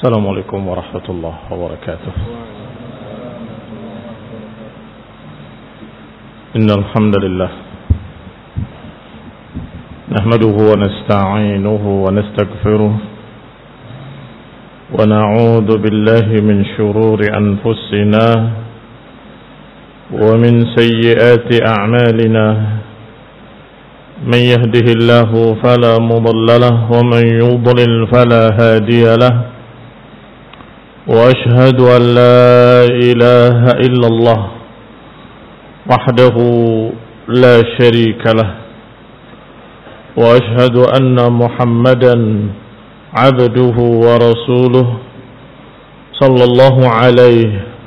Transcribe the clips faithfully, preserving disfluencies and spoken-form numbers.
السلام عليكم ورحمة الله وبركاته. إن الحمد لله نحمده ونستعينه ونستغفره ونعوذ بالله من شرور أنفسنا ومن سيئات أعمالنا. من يهده الله فلا مضل له ومن يضلل فلا هادي له. وأشهد أن لا إله إلا الله وحده لا شريك له. وأشهد أن محمدا عبده ورسوله صلى الله عليه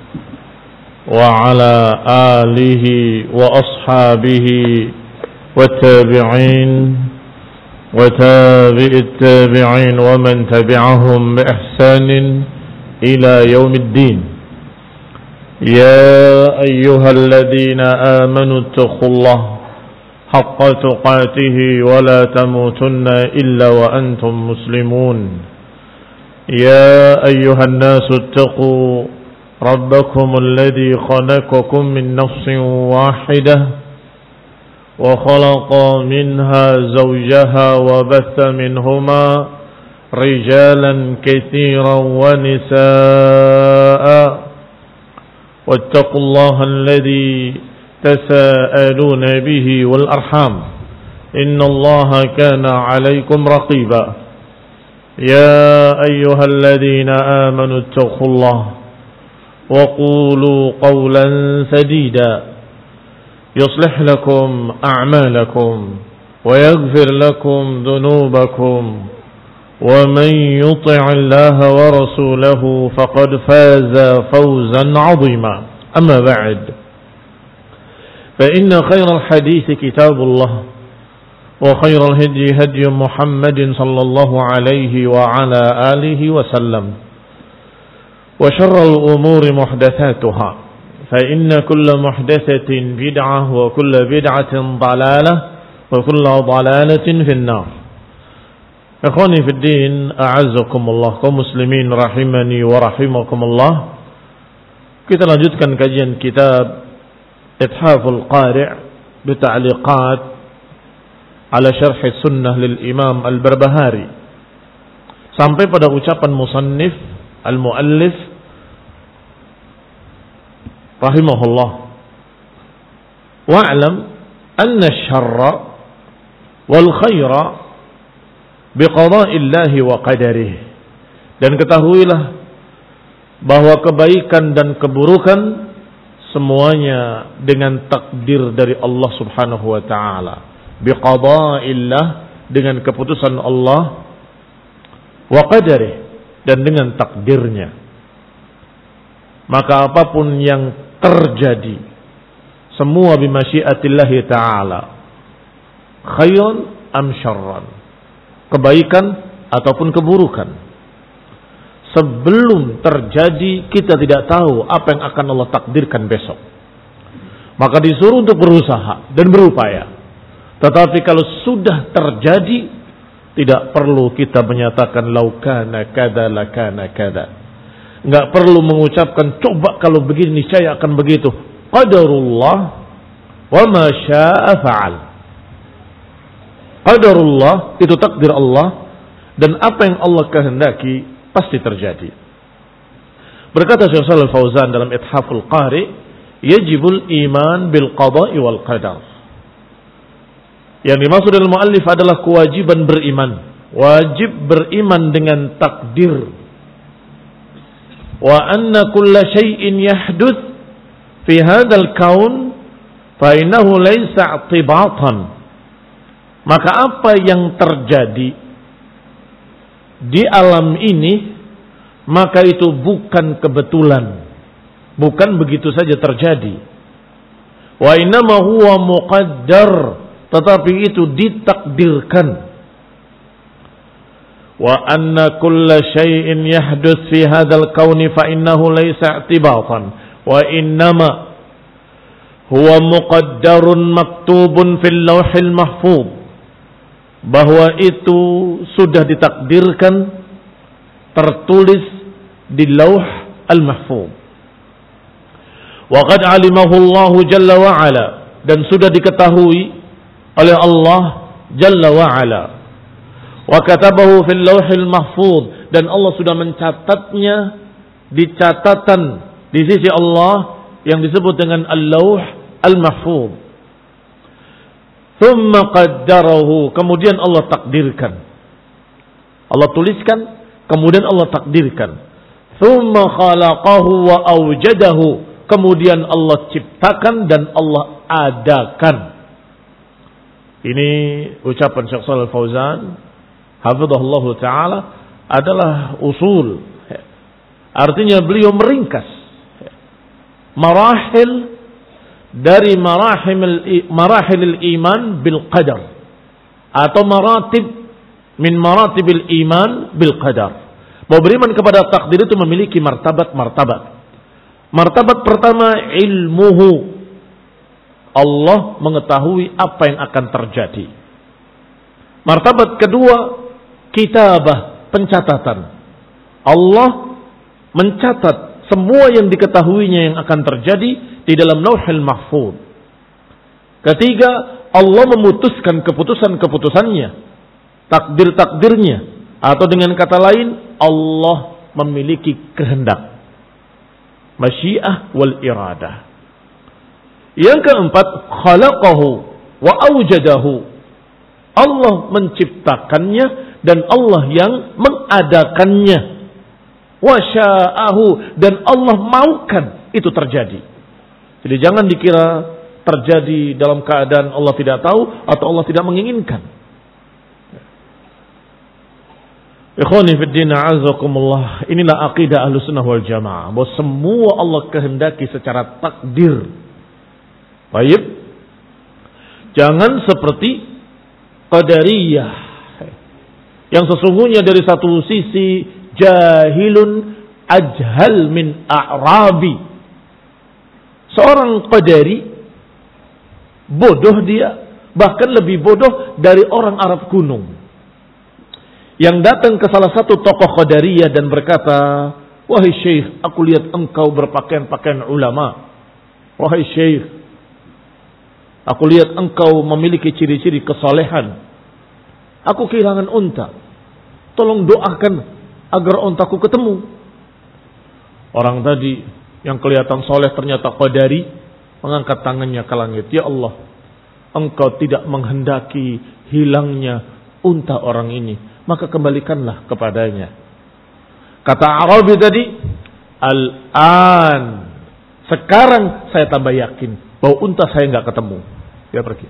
وعلى آله وأصحابه والتابعين وتابع التابعين ومن تبعهم بإحسان إلى يوم الدين. يا أيها الذين آمنوا اتقوا الله حق تقاته ولا تموتن إلا وأنتم مسلمون. يا أيها الناس اتقوا ربكم الذي خلقكم من نفس واحدة وخلق منها زوجها وبث منهما رجالا كثيرا ونساء. واتقوا الله الذي تساءلون به والأرحام إن الله كان عليكم رقيبا. يا أيها الذين آمنوا اتقوا الله وقولوا قولا سديدا يصلح لكم أعمالكم ويغفر لكم ذنوبكم ومن يطع الله ورسوله فقد فاز فوزا عظيما. أما بعد فإن خير الحديث كتاب الله وخير الهدي هدي محمد صلى الله عليه وعلى آله وسلم وشر الأمور محدثاتها فإن كل محدثة بدعة وكل بدعة ضلالة وكل ضلالة في النار. Ikhwani fi din, a'azzakumullah, kaum muslimin rahimani wa rahimakumullah. Kita lanjutkan kajian kitab Ithaful Qari' bi ta'liqat ala syarh sunnah lil Imam Al-Barbahari sampai pada ucapan musannif al-muallif rahimahullah, wa'lam anna asy-syarra wal khaira biqada'illahi wa qadarih. Dan ketahuilah bahwa kebaikan dan keburukan semuanya dengan takdir dari Allah Subhanahu wa taala. Biqada'illah, dengan keputusan Allah, wa qadarih, dan dengan takdirnya. Maka apapun yang terjadi semua bimasyiatillahi ta'ala, khairan am syarran, kebaikan ataupun keburukan. Sebelum terjadi kita tidak tahu apa yang akan Allah takdirkan besok. Maka disuruh untuk berusaha dan berupaya. Tetapi kalau sudah terjadi, tidak perlu kita menyatakan laukana kada lakana kada. Enggak perlu mengucapkan coba kalau begini niscaya akan begitu. Qadarullah wa ma syaa'a fa'al. Qadarullah itu takdir Allah, dan apa yang Allah kehendaki pasti terjadi. Berkata Syekh Shalih Al-Fauzan dalam Ithaful Qari', yajibul iman bil qada'i wal qadar. Yang dimaksud dalam muallif adalah kewajiban beriman, wajib beriman dengan takdir. Wa anna kulla syai'in yahduth fi hadzal kaun fa innahu laysa i'tibatan. Maka apa yang terjadi di alam ini, maka itu bukan kebetulan, bukan begitu saja terjadi. Wa innama huwa muqaddar, tetapi itu ditakdirkan. Wa anna kulla syai'in yahduth fi hadzal kauni fa innahu laysa i'tibatan wa innama huwa muqaddarun maktubun fil lauhil mahfuz. Bahwa itu sudah ditakdirkan, tertulis di Lauh Al-Mahfuz. Wa qad alimahu Allah jalla wa ala, dan sudah diketahui oleh Allah jalla wa ala. Wa katabahu fil Lauhil Mahfuz, dan Allah sudah mencatatnya di catatan di sisi Allah yang disebut dengan Al-Lauh Al-Mahfuz. Thumma qaddarahu, kemudian Allah takdirkan. Allah tuliskan, kemudian Allah takdirkan. Thumma khalaqahu wa awjadahu, kemudian Allah ciptakan dan Allah adakan. Ini ucapan Syekh Shalih Al-Fauzan hafizahullah taala adalah usul. Artinya beliau meringkas marahil dari marahil marahil iman bil qadar, atau maratib min maratibil iman bil qadar. Bahwa beriman kepada takdir itu memiliki martabat-martabat. Martabat pertama, ilmuhu. Allah mengetahui apa yang akan terjadi. Martabat kedua, kitabah, pencatatan. Allah mencatat semua yang diketahuinya yang akan terjadi di dalam Lauhul Mahfuz. Ketiga, Allah memutuskan keputusan-keputusannya, takdir-takdirnya, atau dengan kata lain, Allah memiliki kehendak, masyiah wal iradah. Yang keempat, khalaqahu wa awjadahu. Allah menciptakannya dan Allah yang mengadakannya. Wa sya'ahu, dan Allah maukan itu terjadi. Jadi jangan dikira terjadi dalam keadaan Allah tidak tahu atau Allah tidak menginginkan. Ikhwani fid din, a'azakumullah. Inilah akidah Ahlussunnah wal Jamaah, bahwa semua Allah kehendaki secara takdir. Baik. Jangan seperti Qadariyah yang sesungguhnya dari satu sisi jahilun ajhal min a'rabi. Seorang Qadari bodoh dia, bahkan lebih bodoh dari orang Arab gunung yang datang ke salah satu tokoh Qadariyah dan berkata, "Wahai Syekh, aku lihat engkau berpakaian-pakaian ulama. Wahai Syekh, aku lihat engkau memiliki ciri-ciri kesolehan. Aku kehilangan unta. Tolong doakan agar untaku ketemu." Orang tadi yang kelihatan soleh ternyata Qadari mengangkat tangannya ke langit. "Ya Allah, engkau tidak menghendaki hilangnya unta orang ini, maka kembalikanlah kepadanya." Kata Arabi tadi, "Al-an, sekarang saya tambah yakin bahwa unta saya nggak ketemu." Dia pergi.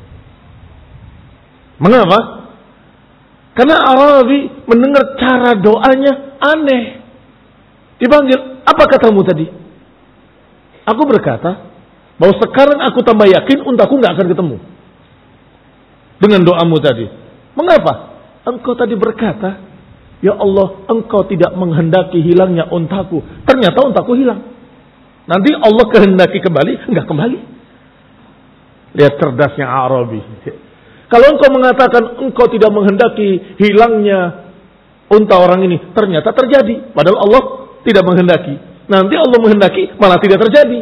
Mengapa? Karena Arabi mendengar cara doanya aneh. Dipanggil, "Apa katamu tadi?" "Aku berkata bahwa sekarang aku tambah yakin untaku nggak akan ketemu dengan doamu tadi." "Mengapa?" "Engkau tadi berkata, ya Allah, engkau tidak menghendaki hilangnya untaku. Ternyata untaku hilang. Nanti Allah kehendaki kembali, enggak kembali." Lihat cerdasnya Arabi. Kalau engkau mengatakan engkau tidak menghendaki hilangnya unta orang ini, ternyata terjadi. Padahal Allah tidak menghendaki. Nanti Allah menghendaki, malah tidak terjadi.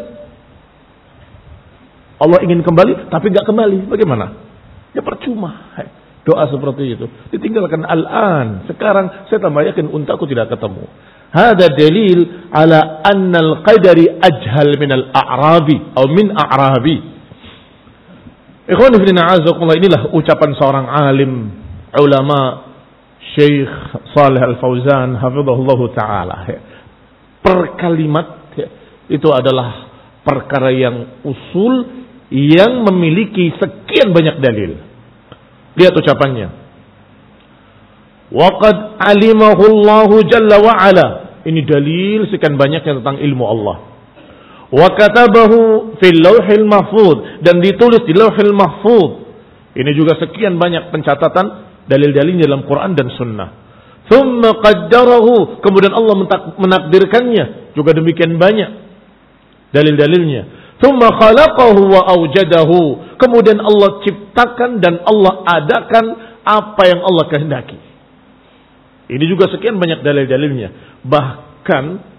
Allah ingin kembali, tapi enggak kembali. Bagaimana? Ya percuma. Doa seperti itu ditinggalkan. Al-an, sekarang saya tambah yakin untaku tidak ketemu. Hada dalil ala annal qadari ajhal min al-a'rabi atau min a'rabi. Ikhwan fillah, a'azakumullah, inilah ucapan seorang alim ulama Syekh Shalih Al-Fauzan hafizahullah taala. Per kalimat itu adalah perkara yang usul yang memiliki sekian banyak dalil. Lihat ucapannya. Waqad alimahu Allahu jalla wa ala. Ini dalil sekian banyaknya tentang ilmu Allah. Wa katabahu fil Lauhil Mahfuz, dan ditulis di Lauhil Mahfuz. Ini juga sekian banyak pencatatan dalil-dalilnya dalam Quran dan Sunnah. Thumma qaddarahu, kemudian Allah menakdirkannya, juga demikian banyak dalil-dalilnya. Thumma khalaqahu wa awjadahu, kemudian Allah ciptakan dan Allah adakan apa yang Allah kehendaki. Ini juga sekian banyak dalil-dalilnya. Bahkan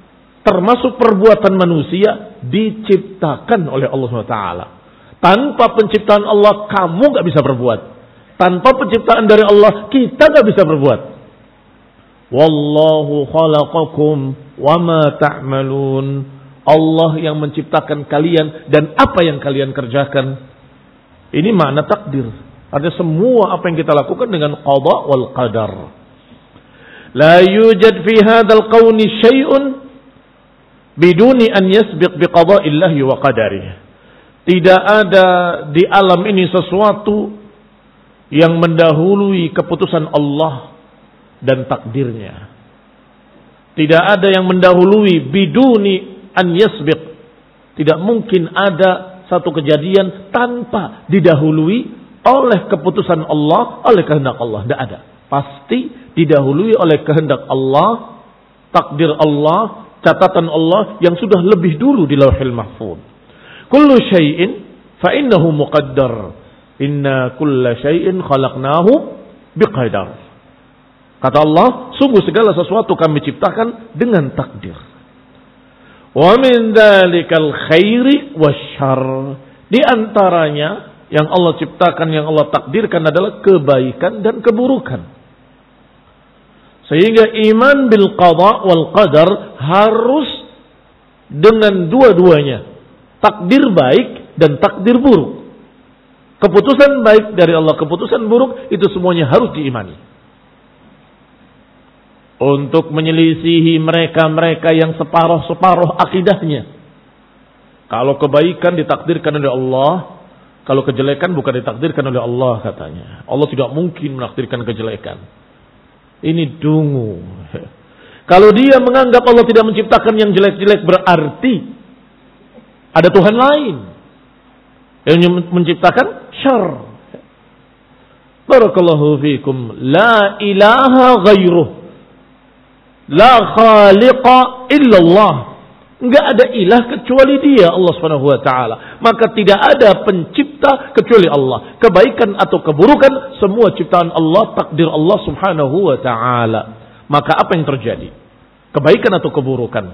termasuk perbuatan manusia diciptakan oleh Allah subhanahu wa taala. Tanpa penciptaan Allah kamu gak bisa berbuat. Tanpa penciptaan dari Allah kita gak bisa berbuat. Wallahu khalaqakum wama ta'malun. Allah yang menciptakan kalian dan apa yang kalian kerjakan. Ini makna takdir. Artinya semua apa yang kita lakukan dengan qada wal qadar. La yujad fi hadzal qawni syai'un biduni an yasbiq bi qada'illahi wa qadarihi. Tidak ada di alam ini sesuatu yang mendahului keputusan Allah dan takdirnya. Tidak ada yang mendahului biduni an yasbiq. Tidak mungkin ada satu kejadian tanpa didahului oleh keputusan Allah, oleh kehendak Allah. Tidak ada. Pasti didahului oleh kehendak Allah, takdir Allah, catatan Allah yang sudah lebih dulu di Lauhil Mahfuz. Kullu syai'in fa innahu muqaddar. Inna kulla syai'in khalaqnahu biqadar. Kata Allah, sungguh segala sesuatu kami ciptakan dengan takdir. Wa min dzalikal khairi wasyarr. Di antaranya yang Allah ciptakan, yang Allah takdirkan adalah kebaikan dan keburukan. Sehingga iman bil qada wal qadar harus dengan dua-duanya. Takdir baik dan takdir buruk. Keputusan baik dari Allah, keputusan buruk, itu semuanya harus diimani. Untuk menyelisihi mereka-mereka yang separuh-separuh akidahnya. Kalau kebaikan ditakdirkan oleh Allah, kalau kejelekan bukan ditakdirkan oleh Allah katanya. Allah tidak mungkin menakdirkan kejelekan. Ini dungu. Kalau dia menganggap Allah tidak menciptakan yang jelek-jelek, berarti ada Tuhan lain yang menciptakan syarr. Barakallahu fikum. La ilaha ghairuh. La khaliqa illallah. Enggak ada ilah kecuali dia, Allah Subhanahu wa taala. Maka tidak ada pencipta kecuali Allah. Kebaikan atau keburukan semua ciptaan Allah, takdir Allah Subhanahu wa taala. Maka apa yang terjadi? Kebaikan atau keburukan?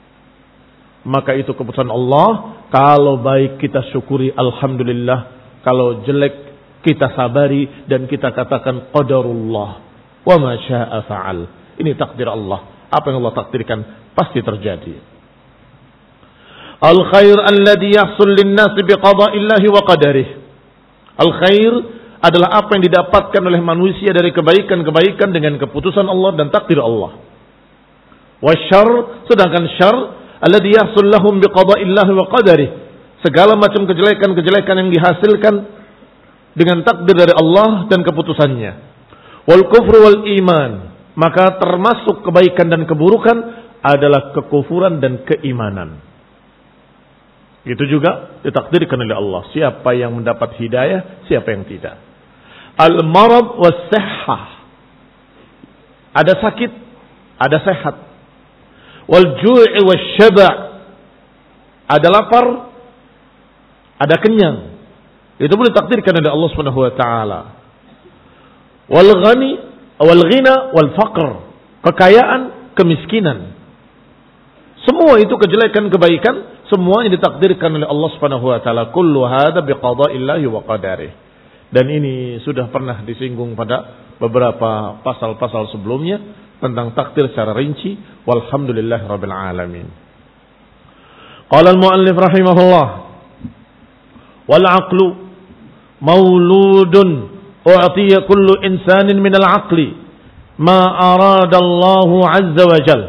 Maka itu keputusan Allah. Kalau baik kita syukuri alhamdulillah, kalau jelek kita sabari dan kita katakan qadarullah wa ma syaa fa'al. Ini takdir Allah. Apa yang Allah takdirkan pasti terjadi. Al-khair alladhi yahsul lin-nas biqada'illahi wa qadarih. Al-khair adalah apa yang didapatkan oleh manusia dari kebaikan-kebaikan dengan keputusan Allah dan takdir Allah. Wasyarr, sedangkan syarr alladhi yahsul lahum biqada'illahi wa qadarih. Segala macam kejelekan-kejelekan yang dihasilkan dengan takdir dari Allah dan keputusannya. Wal kufru wal iman. Maka termasuk kebaikan dan keburukan adalah kekufuran dan keimanan. Itu juga ditakdirkan oleh Allah. Siapa yang mendapat hidayah, siapa yang tidak. Al-marad was-sihhah. Ada sakit, ada sehat. Wal-ju'i was-syaba'. Ada lapar, ada kenyang. Itu pun ditakdirkan oleh Allah Subhanahu wa taala. Wal-ghani wal-ghina wal-faqr. Kekayaan, kemiskinan. Semua itu kejelekan, kebaikan, semuanya ditakdirkan oleh Allah Subhanahu wa taala. Kullu hadza biqada'illahi wa qadarih. Dan ini sudah pernah disinggung pada beberapa pasal-pasal sebelumnya tentang takdir secara rinci. Walhamdulillahirabbil alamin. Qala al-muallif rahimahullah, wal 'aqlu mauludun u'tiya kullu insanin min al-'aqli ma arada Allahu 'azza wa jalla.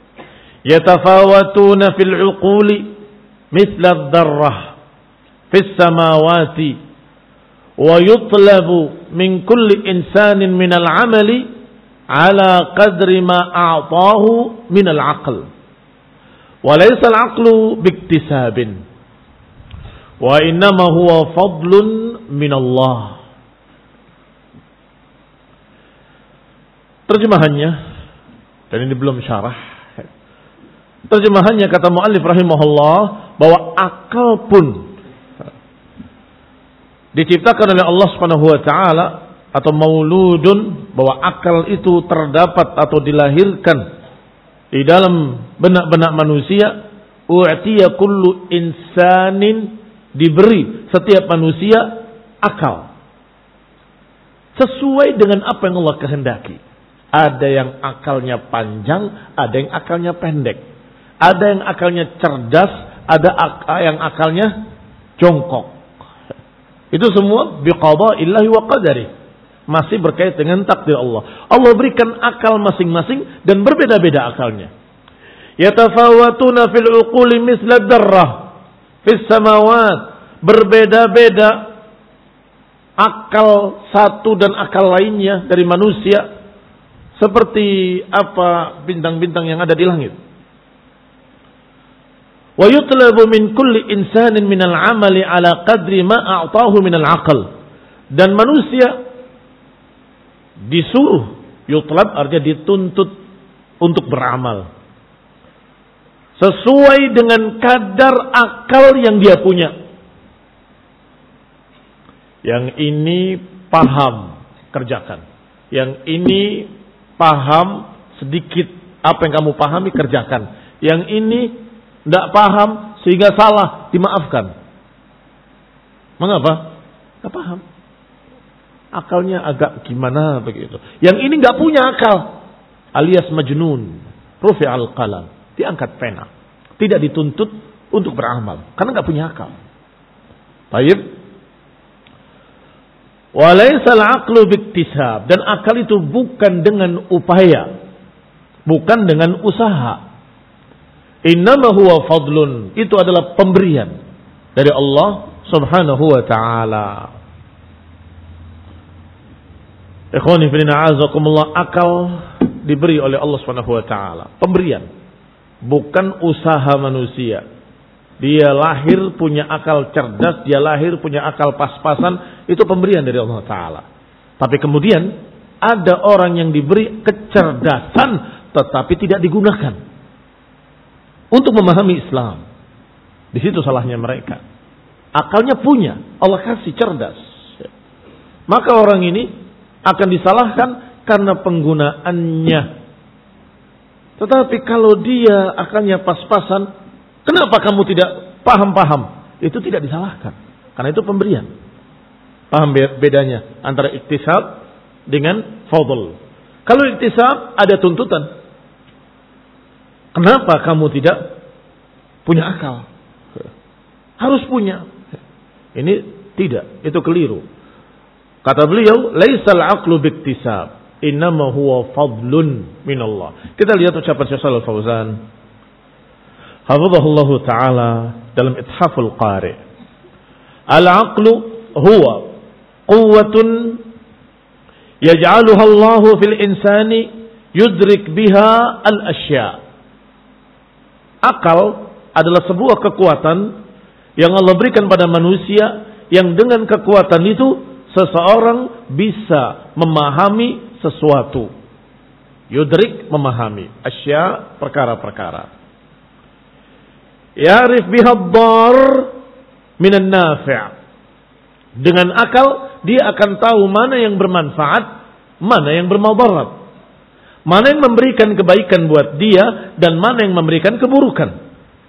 Yatafawatuna fil 'uquli mithla ad-darrah fis samawati wa yutlabu min kulli insanin min al-'amali ala qadri ma a'tahu min al-'aql wa laysa al-'aqlu biktisabin wa innama huwa fadlun min Allah. Terjemahannya, dan ini belum syarah. Terjemahannya kata muallif rahimahullah bahwa akal pun diciptakan oleh Allah Subhanahu wa taala atau mauludun, bahwa akal itu terdapat atau dilahirkan di dalam benak-benak manusia, u'tiya kullu insanin, diberi setiap manusia akal sesuai dengan apa yang Allah kehendaki. Ada yang akalnya panjang, ada yang akalnya pendek. Ada yang akalnya cerdas, ada ak- yang akalnya jongkok. Itu semua biqada'illahi wa qadari. Masih berkait dengan takdir Allah. Allah berikan akal masing-masing dan berbeda-beda akalnya. Yatafawatuna fil uquli misla darrah fis samawat. Berbeda-beda akal satu dan akal lainnya dari manusia. Seperti apa bintang-bintang yang ada di langit. Wa yutlabu min kulli insanin minal amali ala qadri ma a'tahu minal aql. Dan manusia disuruh, yutlab artinya dituntut untuk beramal sesuai dengan kadar akal yang dia punya. Yang ini paham, kerjakan. Yang ini paham sedikit, apa yang kamu pahami kerjakan. Yang ini tidak paham sehingga salah, dimaafkan. Mengapa? Tidak paham. Akalnya agak gimana begitu. Yang ini nggak punya akal, alias majnun, rufi'al qalam, diangkat pena, tidak dituntut untuk beramal karena nggak punya akal. Baik. Walaisal aqlu biktisab, dan akal itu bukan dengan upaya, bukan dengan usaha. Innama huwa fadlun, itu adalah pemberian dari Allah Subhanahu wa taala. Ikhwani fillah azakumullah, akal diberi oleh Allah Subhanahu wa taala, pemberian, bukan usaha manusia. Dia lahir punya akal cerdas, dia lahir punya akal pas-pasan, itu pemberian dari Allah taala. Tapi kemudian ada orang yang diberi kecerdasan tetapi tidak digunakan untuk memahami Islam. Di situ salahnya mereka. Akalnya punya, Allah kasih cerdas. Maka orang ini akan disalahkan karena penggunaannya. Tetapi kalau dia akalnya pas-pasan, kenapa kamu tidak paham-paham? Itu tidak disalahkan. Karena itu pemberian. Paham bedanya antara iktisab dengan fadl. Kalau iktisab ada tuntutan. Kenapa kamu tidak punya akal? Harus punya. Ini tidak, itu keliru. Kata beliau, laisal aqlu biktisab, innama huwa fadlun minallah. Kita lihat ucapan Syekh Shalal Fauzan hafizahullah taala dalam Ithaful Qari. Al-aqlu huwa quwwatun yaj'aluha Allah fil insani yudrik biha al-asya'. Akal adalah sebuah kekuatan yang Allah berikan pada manusia, yang dengan kekuatan itu seseorang bisa memahami sesuatu. Yudrik, memahami. Asya, perkara-perkara. Ya'rif bihad-dar minan nafi'. Dengan akal dia akan tahu mana yang bermanfaat, mana yang bermudarat. Mana yang memberikan kebaikan buat dia dan mana yang memberikan keburukan.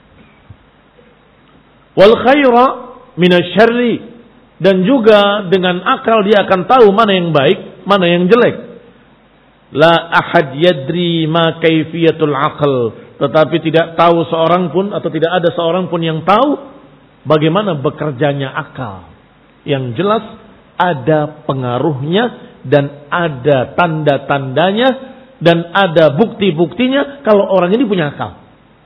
Wal khaira minasyarri, dan juga dengan akal dia akan tahu mana yang baik, mana yang jelek. La ahad yadri ma kaifiyatul aql, tetapi tidak tahu seorang pun atau tidak ada seorang pun yang tahu bagaimana bekerjanya akal. Yang jelas ada pengaruhnya dan ada tanda-tandanya dan ada bukti-buktinya kalau orang ini punya akal.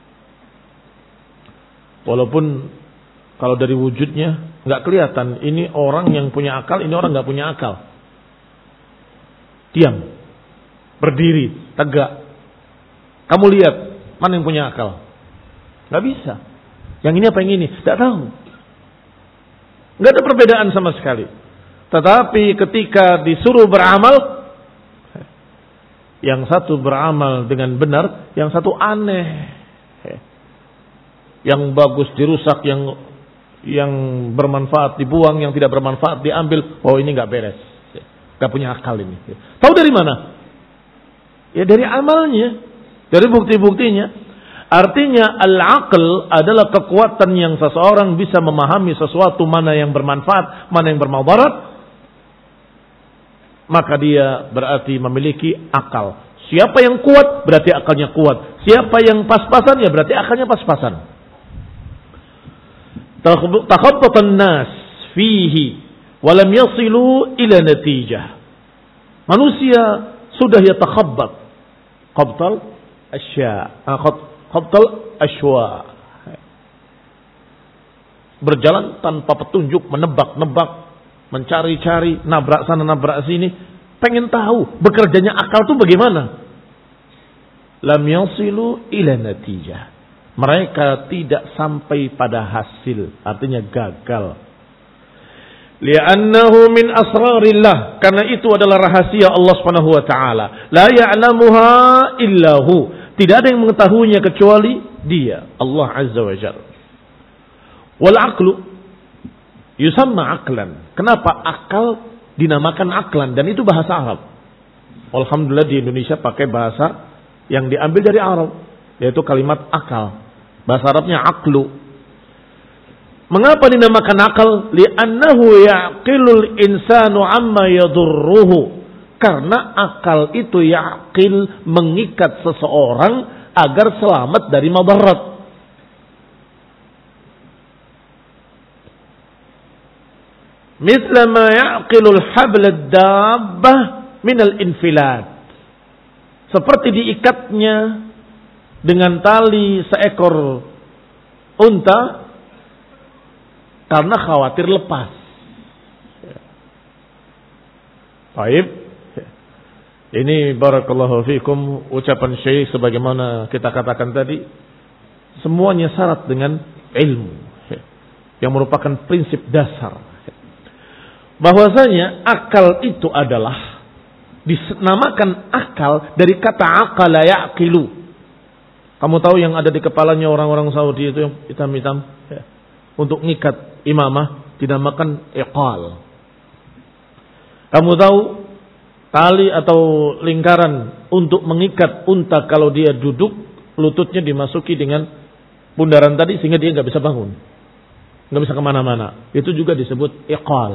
Walaupun kalau dari wujudnya nggak kelihatan ini orang yang punya akal, ini orang nggak punya akal. Diam, berdiri, tegak. Kamu lihat mana yang punya akal? Nggak bisa. Yang ini apa yang ini? Nggak tahu. Nggak ada perbedaan sama sekali. Tetapi ketika disuruh beramal, yang satu beramal dengan benar, yang satu aneh. Yang bagus dirusak, yang yang bermanfaat dibuang, yang tidak bermanfaat diambil. Oh, ini nggak beres, nggak punya akal ini. Tahu dari mana? Ya dari amalnya, dari bukti-buktinya. Artinya al-aql adalah kekuatan yang seseorang bisa memahami sesuatu mana yang bermanfaat, mana yang bermudarat. Maka dia berarti memiliki akal. Siapa yang kuat berarti akalnya kuat. Siapa yang pas-pasan ya berarti akalnya pas-pasan. Takhabbatan nas fihi wa lam yasilu ila natijah. Manusia sudah yatakhabbat qabtal asya, qabtal ashwa. Berjalan tanpa petunjuk, menebak-nebak, mencari-cari, nabrak sana nabrak sini, pengen tahu bekerjanya akal itu bagaimana. Lam yasilu ila natijah. Mereka tidak sampai pada hasil, artinya gagal. Li'annahu min asrarillah, karena itu adalah rahasia Allah Subhanahu wa taala. La ya'lamuha illahu. Tidak ada yang mengetahuinya kecuali Dia, Allah Azza wa Jalla. Wal aqlu yusamma aqlan. Kenapa akal dinamakan aklan, dan itu bahasa Arab. Alhamdulillah di Indonesia pakai bahasa yang diambil dari Arab, yaitu kalimat akal. Bahasa Arabnya aqlu. Mengapa dinamakan akal? Li'annahu ya'qilul insanu amma yadurruhu. Karena akal itu ya'qil, mengikat seseorang agar selamat dari madarat. Mithla ma ya'qilul habla ad-dabbah minal infilat. Seperti diikatnya dengan tali seekor unta karena khawatir lepas. Baik. Ini barakallahu fikum ucapan Syekh sebagaimana kita katakan tadi, semuanya syarat dengan ilmu yang merupakan prinsip dasar. Bahwasanya akal itu adalah dinamakan akal dari kata aqala yaqilu. Kamu tahu yang ada di kepalanya orang-orang Saudi itu yang hitam-hitam, untuk ngikat imamah dinamakan iqal. Kamu tahu tali atau lingkaran untuk mengikat unta kalau dia duduk, lututnya dimasuki dengan bundaran tadi sehingga dia nggak bisa bangun, nggak bisa kemana-mana. Itu juga disebut iqal.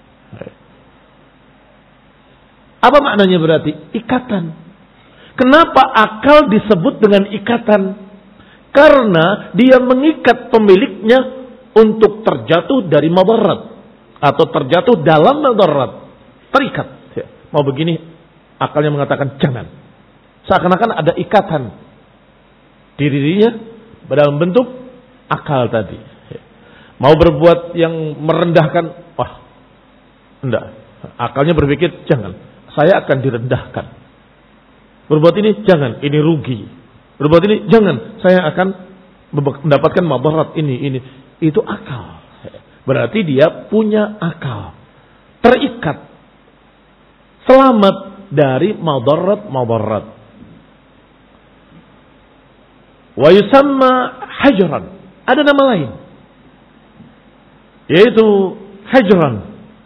Apa maknanya berarti? Ikatan. Kenapa akal disebut dengan ikatan? Karena dia mengikat pemiliknya untuk terjatuh dari madarat atau terjatuh dalam madarat, terikat. Mau begini, akalnya mengatakan jangan. Seakan-akan ada ikatan di dirinya dalam bentuk akal tadi. Mau berbuat yang merendahkan, wah, enggak. Akalnya berpikir jangan, saya akan direndahkan. Berbuat ini jangan, ini rugi. Berbuat ini jangan, saya akan mendapatkan madarat ini ini. Itu akal. Berarti dia punya akal. Terikat. Selamat dari madarat-madarat. Wa yusamma hajran. Ada nama lain. Yaitu hajran.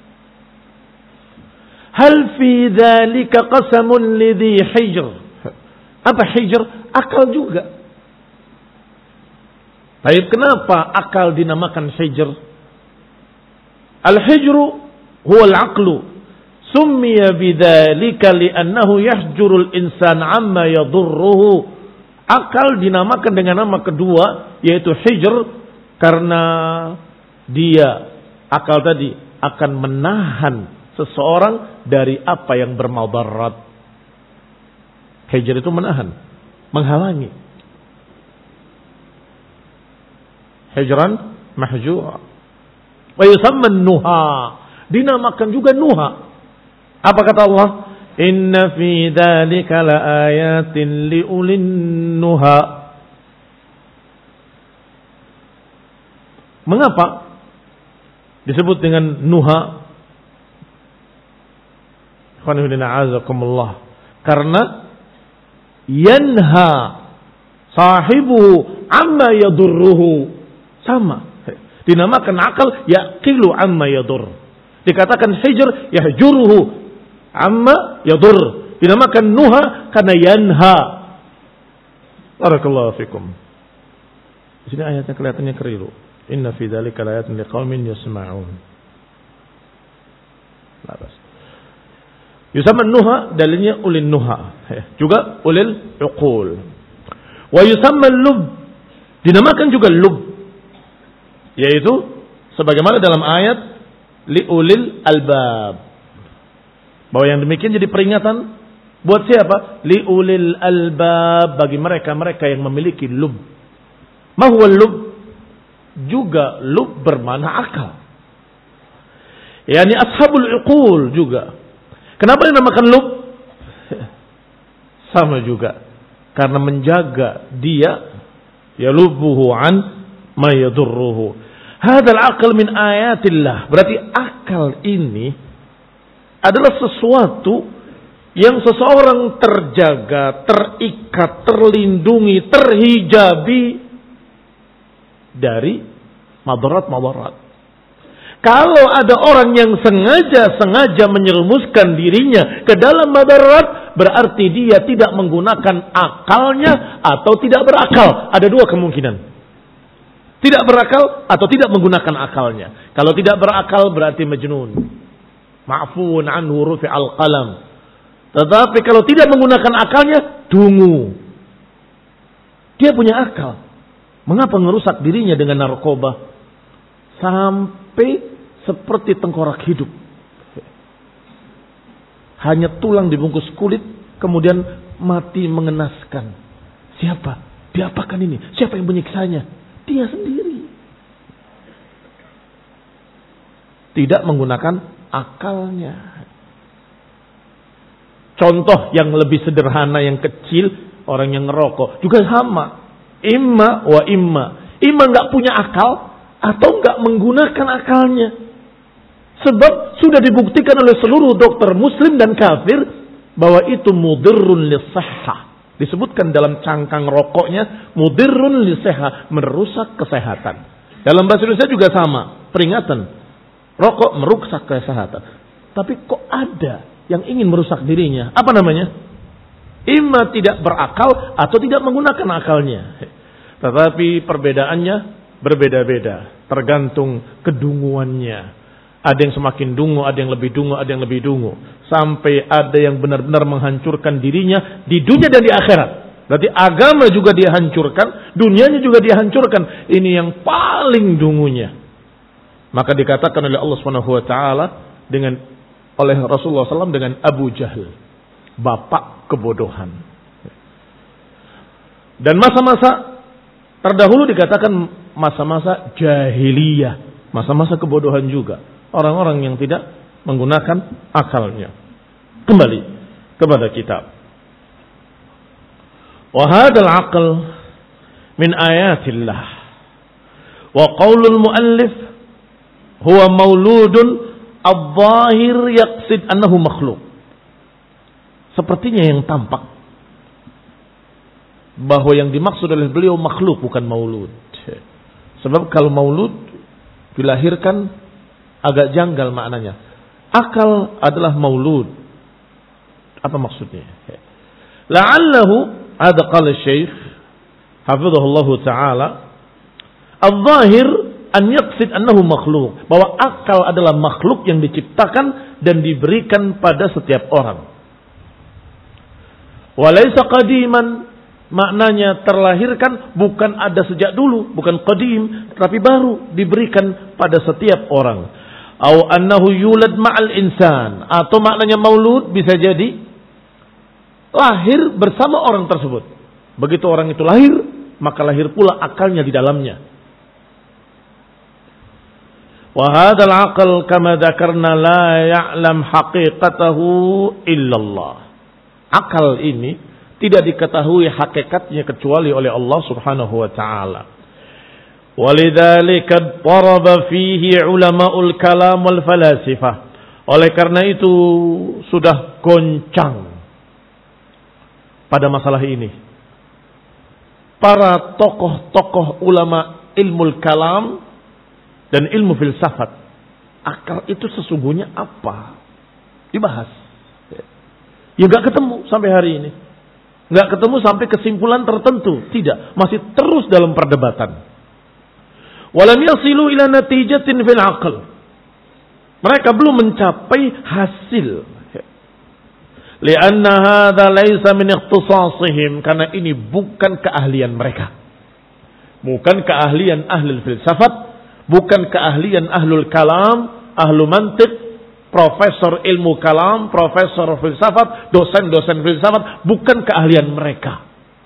Hal fi dzalika qasamun lidhi hijr. Apa hijr? Akal juga. Baik, kenapa akal dinamakan hijr? Al-hijru huwa al-aqlu. Summiya bidzalika li'annahu yahjurul insan amma yadurruhu. Akal dinamakan dengan nama kedua yaitu hijr karena dia akal tadi akan menahan seseorang dari apa yang bermadarat. Hijr itu menahan, menghalangi. Hijran mahjura. Wa yusamma nuha. Dinamakan juga nuha. Apa kata Allah? Inna fi dzalika laayatin liulin nuha. Mengapa disebut dengan nuha? Karena yanha sahibuhu amma yadurruhu. Sama. Dinamakan akal yaqilu amma yadur. Dikatakan hijr yahjuruhu amma yadur. Dinamakan nuha karena yanha. Barakallahu fikum. Di sini ayatnya kelihatannya keliru. Inna fi dzalika laayatin liqaumin yasma'un. Labas. Yusamma nuha, dalilnya ulil nuha. Juga ulil uqul. Wa yusamma lub, dinamakan juga lub, yaitu sebagaimana dalam ayat li ulil albab. Bahwa yang demikian jadi peringatan buat siapa? Li ulil albab, bagi mereka-mereka yang memiliki lub. Ma huwa lub? Juga lub bermakna akal. Yani ashabul uqul juga. Kenapa dinamakan lub? Sama juga. Karena menjaga dia, yalubuhu an ma yadurruhu. Hadzal aql min ayatillah. Berarti akal ini adalah sesuatu yang seseorang terjaga, terikat, terlindungi, terhijabi dari madarat-madarat. Kalau ada orang yang sengaja-sengaja menyerumuskan dirinya ke dalam madarat, berarti dia tidak menggunakan akalnya atau tidak berakal. Ada dua kemungkinan. Tidak berakal atau tidak menggunakan akalnya. Kalau tidak berakal berarti majnun. Ma'fuun anhu rufi'al qalam. Tetapi kalau tidak menggunakan akalnya, dungu. Dia punya akal. Mengapa merusak dirinya dengan narkoba? Sampai seperti tengkorak hidup. Hanya tulang dibungkus kulit, kemudian mati mengenaskan. Siapa? Diapakan ini? Siapa yang menyiksanya? Dia sendiri. Tidak menggunakan akalnya. Contoh yang lebih sederhana, yang kecil, orang yang ngerokok juga sama. Imma wa imma. Imma nggak punya akal atau nggak menggunakan akalnya. Sebab sudah dibuktikan oleh seluruh dokter muslim dan kafir bahwa itu mudirrun lis-sihhah. Disebutkan dalam cangkang rokoknya mudirrun lis-sihhah, merusak kesehatan. Dalam bahasa Indonesia juga sama, peringatan. Rokok merusak kesehatan. Tapi kok ada yang ingin merusak dirinya? Apa namanya? Imma tidak berakal atau tidak menggunakan akalnya. Tetapi perbedaannya berbeda-beda, tergantung kedunguannya. Ada yang semakin dungu, ada yang lebih dungu, ada yang lebih dungu. Sampai ada yang benar-benar menghancurkan dirinya di dunia dan di akhirat. Berarti agama juga dia hancurkan, dunianya juga dia hancurkan. Ini yang paling dungunya. Maka dikatakan oleh Allah Subhanahu wa taala dengan oleh Rasulullah sallallahu alaihi wasallam dengan Abu Jahal, bapak kebodohan. Dan masa-masa terdahulu dikatakan masa-masa jahiliyah, masa-masa kebodohan juga. Orang-orang yang tidak menggunakan akalnya. Kembali kepada kitab. Wa hadzal aql min ayatillah. Wa qaulul muallif huwa mauludun adh-dhahir yaqsid annahu makhluk. Sepertinya yang tampak bahwa yang dimaksud oleh beliau makhluk, bukan maulud. Sebab kalau maulud dilahirkan agak janggal maknanya. Akal adalah maulud. Apa maksudnya? La'allahu ada qala Syekh hafizahullah taala adh-dhahir an yaqsid annahu makhluk, bahwa akal adalah makhluk yang diciptakan dan diberikan pada setiap orang. Walaysa qadiman, maknanya terlahirkan, bukan ada sejak dulu, bukan qadim, tapi baru diberikan pada setiap orang. Au annahu yulad ma'al insan, atau maknanya maulud bisa jadi lahir bersama orang tersebut. Begitu orang itu lahir, maka lahir pula akalnya di dalamnya. Wa hadzal aql kama dzakarna la ya'lam haqiqatahu illallah. Akal ini tidak diketahui hakikatnya kecuali oleh Allah Subhanahu wa taala. Walidzalika daraba fihi ulama'ul kalam wal falasifah. Oleh karena itu sudah goncang pada masalah ini para tokoh-tokoh ulama ilmu kalam dan ilmu filsafat. Akal itu sesungguhnya apa? Dibahas. Ya enggak ketemu sampai hari ini. Enggak ketemu sampai kesimpulan tertentu. Tidak. Masih terus dalam perdebatan. Walam yasilu ila natijatin fil aql. Mereka belum mencapai hasil. Lianna hadza laisa min ikhtisasihim, karena ini bukan keahlian mereka. Bukan keahlian ahli filsafat, bukan keahlian ahlul kalam, ahlu mantiq, profesor ilmu kalam, profesor filsafat, dosen-dosen filsafat, bukan keahlian mereka.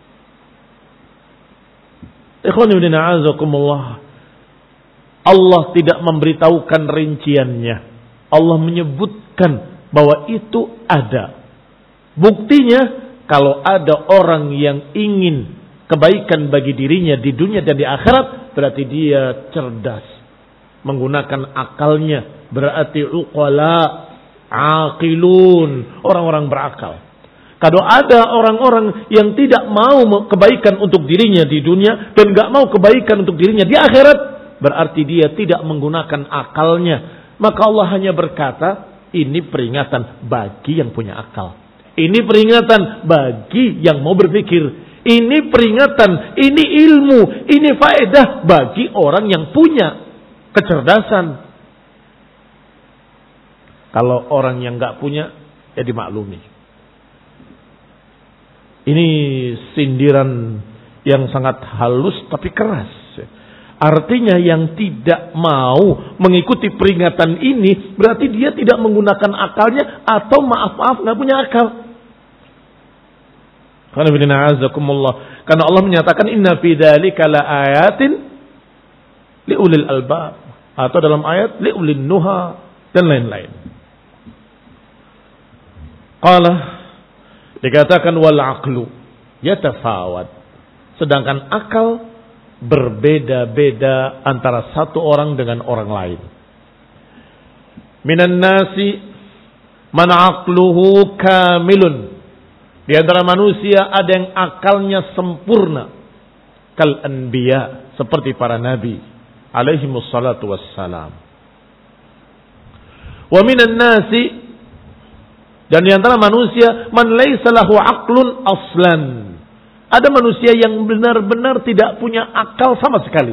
Ikhwani wa a'azakumullah. Allah tidak memberitahukan rinciannya. Allah menyebutkan bahwa itu ada. Buktinya, kalau ada orang yang ingin kebaikan bagi dirinya di dunia dan di akhirat, berarti dia cerdas, menggunakan akalnya, berarti uqala, aqilun, orang-orang berakal. Kalau ada orang-orang yang tidak mau kebaikan untuk dirinya di dunia dan gak mau kebaikan untuk dirinya di akhirat, berarti dia tidak menggunakan akalnya. Maka Allah hanya berkata, ini peringatan bagi yang punya akal. Ini peringatan bagi yang mau berpikir. Ini peringatan, ini ilmu, ini faedah bagi orang yang punya kecerdasan. Kalau orang yang gak punya, ya dimaklumi. Ini sindiran yang sangat halus tapi keras. Artinya yang tidak mau mengikuti peringatan ini, berarti dia tidak menggunakan akalnya, atau maaf-maaf gak punya akal. Karena Allah menyatakan inna fi dzalika laayatin liulil albab, atau dalam ayat liulil nuha dan lain-lain. Qala, dikatakan wal aqlu yatafawat, sedangkan akal berbeda-beda antara satu orang dengan orang lain. Minan nasi man aqluhu kamilun, di antara manusia ada yang akalnya sempurna, kal anbiya, seperti para nabi alaihi wassalatu wassalam. Wa minan nasi, dan di antara manusia, man laisa lahu aqlun aslan, ada manusia yang benar-benar tidak punya akal sama sekali.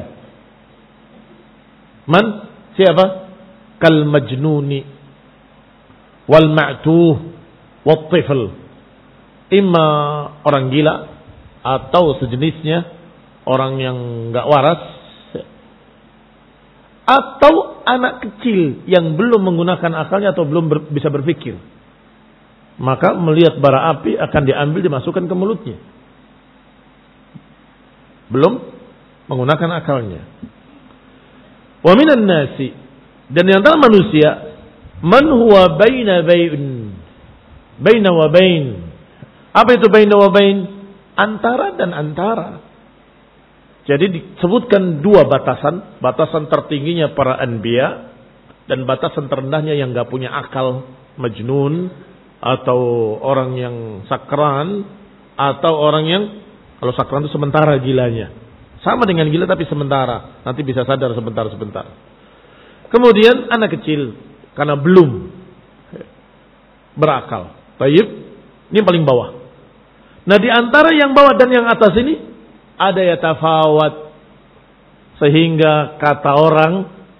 Man, siapa? Kal majnuni wal ma'tuh wat tifl, imma orang gila atau sejenisnya, orang yang enggak waras, atau anak kecil yang belum menggunakan akalnya atau belum ber, bisa berpikir. Maka melihat bara api akan diambil, dimasukkan ke mulutnya, belum menggunakan akalnya. Wa minan nasi, dan di antara manusia, man huwa baina bain, baina wa bain. Apa itu baina wa bain? Antara dan antara. Jadi disebutkan dua batasan, batasan tertingginya para anbiya dan batasan terendahnya yang enggak punya akal, majnun, atau orang yang sakran, atau orang yang, kalau sakran itu sementara gilanya, sama dengan gila tapi sementara, nanti bisa sadar sebentar-sebentar. Kemudian anak kecil karena belum berakal. Baik, ini yang paling bawah. Nah, di antara yang bawah dan yang atas ini ada ya tafawat, sehingga kata orang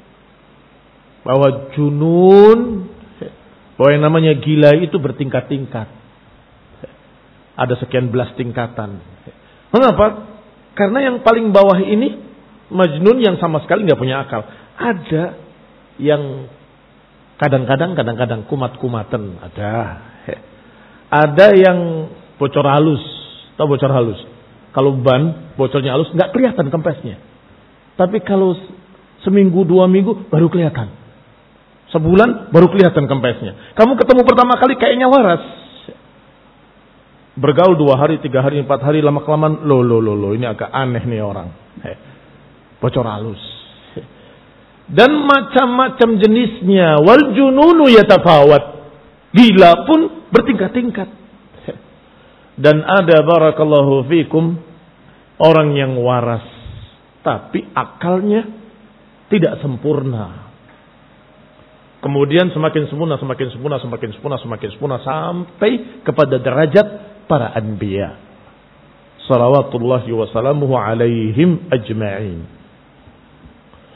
bahwa junun, bahwa yang namanya gila itu bertingkat-tingkat. Ada sekian belas tingkatan. Mengapa? Karena yang paling bawah ini majnun yang sama sekali nggak punya akal. Ada yang kadang-kadang kadang-kadang kumat-kumatan, ada. Ada yang bocor halus. Tahu bocor halus? Kalau ban bocornya halus nggak kelihatan kempesnya. Tapi kalau seminggu dua minggu baru kelihatan. Sebulan baru kelihatan kempesnya. Kamu ketemu pertama kali kayaknya waras. Bergaul dua hari, tiga hari, empat hari, lama kelamaan, lo lo lo lo ini agak aneh nih orang. He. Bocor halus. He. Dan macam-macam jenisnya. Wal jununu yatafawat. Gila pun bertingkat-tingkat. He. Dan ada barakallahu fikum orang yang waras, tapi akalnya tidak sempurna. Kemudian semakin sempurna, semakin sempurna, semakin sempurna, semakin sempurna sampai kepada derajat para anbiya. Salawatullahi wa salamuhu alaihim ajma'in.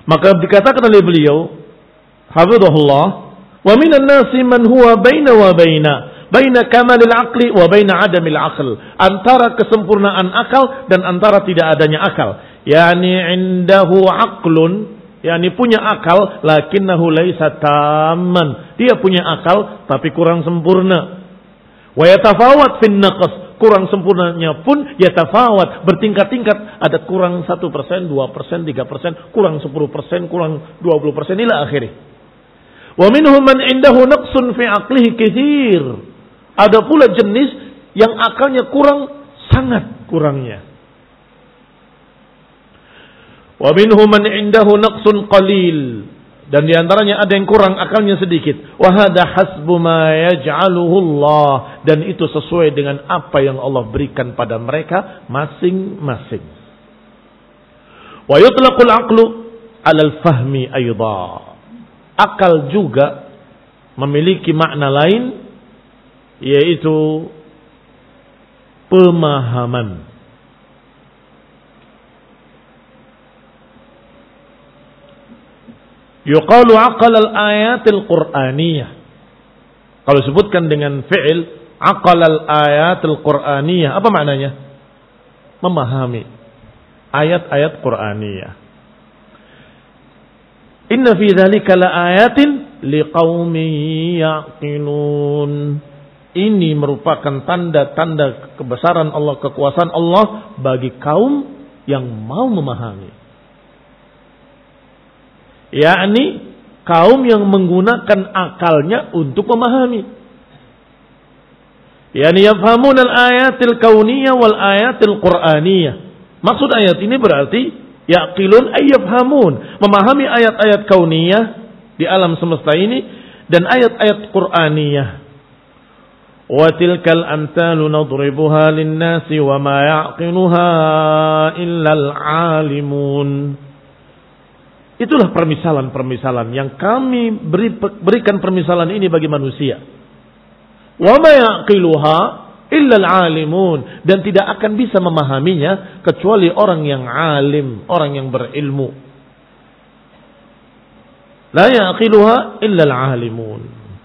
Maka dikatakan oleh beliau, hafizahullah, wa minan nasi man huwa baina wa baina, baina kamalil aqli wa baina adamil aql, antara kesempurnaan akal dan antara tidak adanya akal. Yani indahu aqlun, yani punya akal, lakinnahu laisa tamman, dia punya akal tapi kurang sempurna. Wa yatafawat fin naqs, kurang sempurnanya pun yatafawat, bertingkat-tingkat, ada kurang satu persen, dua persen, tiga persen, kurang sepuluh persen, kurang dua puluh persen, ila akhirih. Wa minhum man indahu naqsun fi aqlihi katsir, ada pula jenis yang akalnya kurang, sangat kurangnya. Wa minhum man indahu naqsun qalil, dan diantaranya ada yang kurang akalnya sedikit. Wa hadha hasbu ma yaj'aluhu Allah, dan itu sesuai dengan apa yang Allah berikan pada mereka masing-masing. Wa yutlaqul aqlu 'ala al-fahmi aidha, akal juga memiliki makna lain, yaitu pemahaman. Yuqalu aqal al-ayatil qur'aniyah. Kalau sebutkan dengan fi'il aqal al-ayatil qur'aniyah, apa maknanya? Memahami ayat-ayat qur'aniyah. Inna fi dzalika laayatin liqaumin yaqilun. Ini merupakan tanda-tanda kebesaran Allah, kekuasaan Allah bagi kaum yang mau memahami. Yakni kaum yang menggunakan akalnya untuk memahami. Yani yafhamun al-ayatil kauniyah wal ayatil qur'aniyah. Maksud ayat ini berarti yaqilun ay yafhamun, memahami ayat-ayat kauniyah di alam semesta ini dan ayat-ayat qur'aniyah. Wa tilkal amtalu nadribuha lin-nasi wa ma yaqiluha illa al-alimun. Itulah permisalan-permisalan yang kami beri, berikan permisalan ini bagi manusia. Wa ma yaqiluha illa al-alimun, dan tidak akan bisa memahaminya kecuali orang yang alim, orang yang berilmu. La yaqiluha illa al-alimun.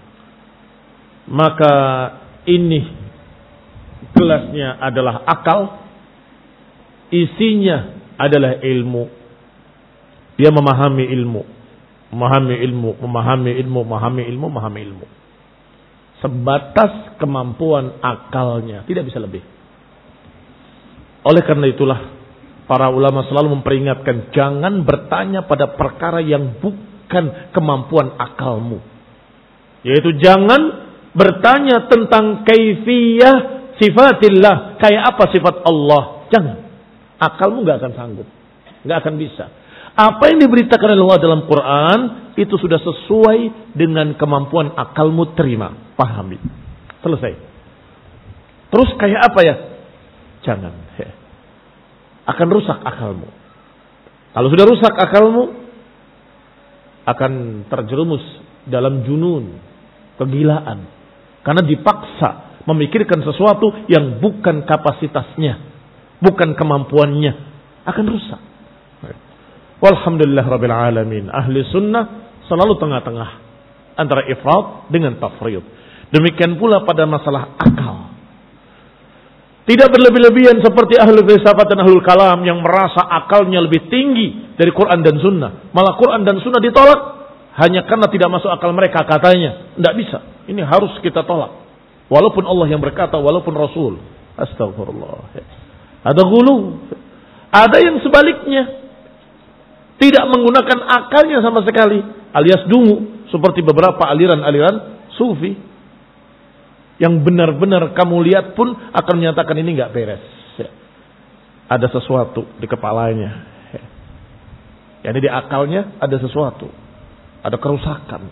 Maka ini gelasnya adalah akal, isinya adalah ilmu. Dia memahami ilmu, memahami ilmu, memahami ilmu, memahami ilmu, memahami ilmu. Sebatas kemampuan akalnya, tidak bisa lebih. Oleh karena itulah para ulama selalu memperingatkan, jangan bertanya pada perkara yang bukan kemampuan akalmu. Yaitu jangan bertanya tentang kaifiyah sifatillah, kayak apa sifat Allah. Jangan. Akalmu gak akan sanggup, gak akan bisa. Apa yang diberitakan oleh Allah dalam Quran itu sudah sesuai dengan kemampuan akalmu, terima, pahami, selesai. Terus kayak apa ya? Jangan. Akan rusak akalmu. Kalau sudah rusak akalmu, akan terjerumus dalam junun, kegilaan, karena dipaksa memikirkan sesuatu yang bukan kapasitasnya, bukan kemampuannya, akan rusak. Walhamdulillah Rabbil Alamin. Ahli sunnah selalu tengah-tengah antara ifrat dengan tafrid. Demikian pula pada masalah akal. Tidak berlebih-lebihan seperti ahli filsafat dan ahli kalam yang merasa akalnya lebih tinggi dari Quran dan sunnah. Malah Quran dan sunnah ditolak hanya karena tidak masuk akal mereka katanya. Tidak bisa. Ini harus kita tolak. Walaupun Allah yang berkata, walaupun Rasul. Astagfirullah. Ada gulu. Ada yang sebaliknya. Tidak menggunakan akalnya sama sekali, alias dungu, seperti beberapa aliran-aliran sufi yang benar-benar kamu lihat pun akan menyatakan ini nggak beres. Ada sesuatu di kepalanya, yani di akalnya ada sesuatu, ada kerusakan.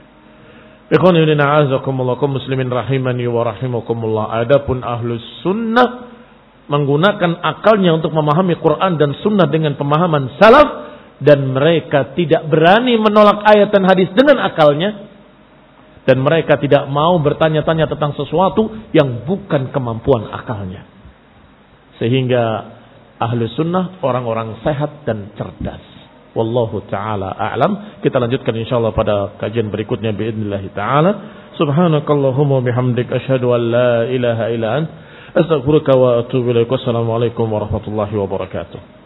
Muslimin rahimani wa rahimakumullah. Adapun ahlus sunnah menggunakan akalnya untuk memahami Quran dan sunnah dengan pemahaman salaf. Dan mereka tidak berani menolak ayat dan hadis dengan akalnya. Dan mereka tidak mau bertanya-tanya tentang sesuatu yang bukan kemampuan akalnya. Sehingga ahlu sunnah orang-orang sehat dan cerdas. Wallahu ta'ala a'lam. Kita lanjutkan insyaallah pada kajian berikutnya biidznillah ta'ala. Subhanakallahumma bihamdik asyhadu an la ilaha illa ant astaghfiruka wa atubu ilaik. Wassalamualaikum warahmatullahi wabarakatuh.